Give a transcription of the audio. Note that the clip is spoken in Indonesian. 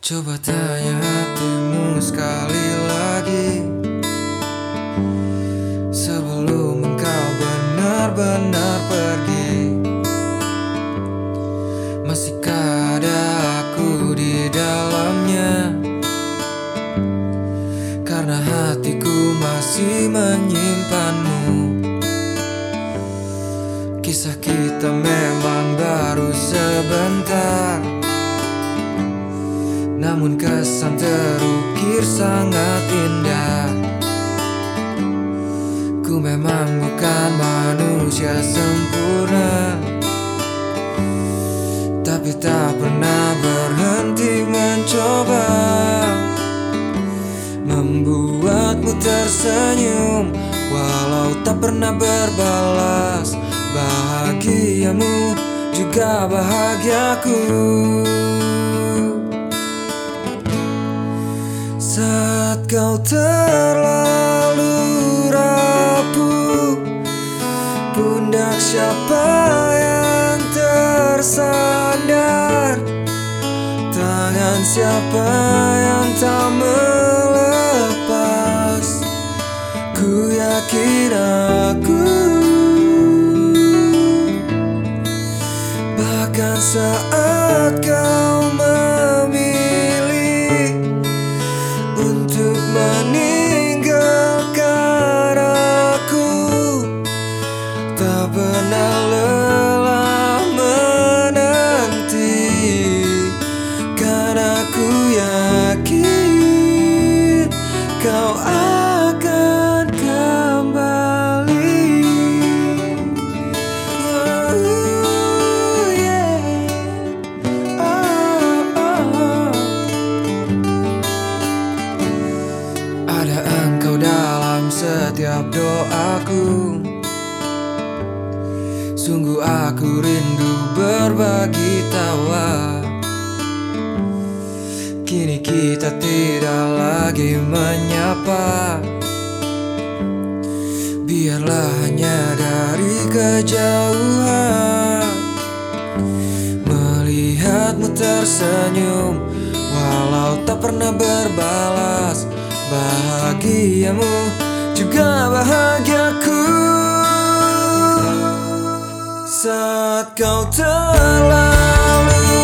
Coba tanya hatimu sekali lagi, sebelum engkau benar-benar pergi. Masihkah ada aku di dalamnya? Karena hatiku masih menyimpanmu. Kisah kita memang baru sebentar, namun kesan terukir sangat indah. Ku memang bukan manusia sempurna, tapi tak pernah berhenti mencoba membuatmu tersenyum, walau tak pernah berbalas. Bahagiamu juga bahagiaku. Saat kau terlalu rapuh, pundak siapa yang tersandar? Tangan siapa yang tak melepas? Ku yakin aku, bahkan saat kau memilih untuk meninggalkan aku, tak pernah lelah menanti, karena ku yakin kau akan kembali. Ada engkau dalam setiap doaku, sungguh aku rindu berbagi tawa. Kini kita tidak lagi menyapa, biarlah hanya dari kejauhan melihatmu tersenyum, walau tak pernah berbalas. Bahagiamu juga bahagiaku. Saat kau terlalu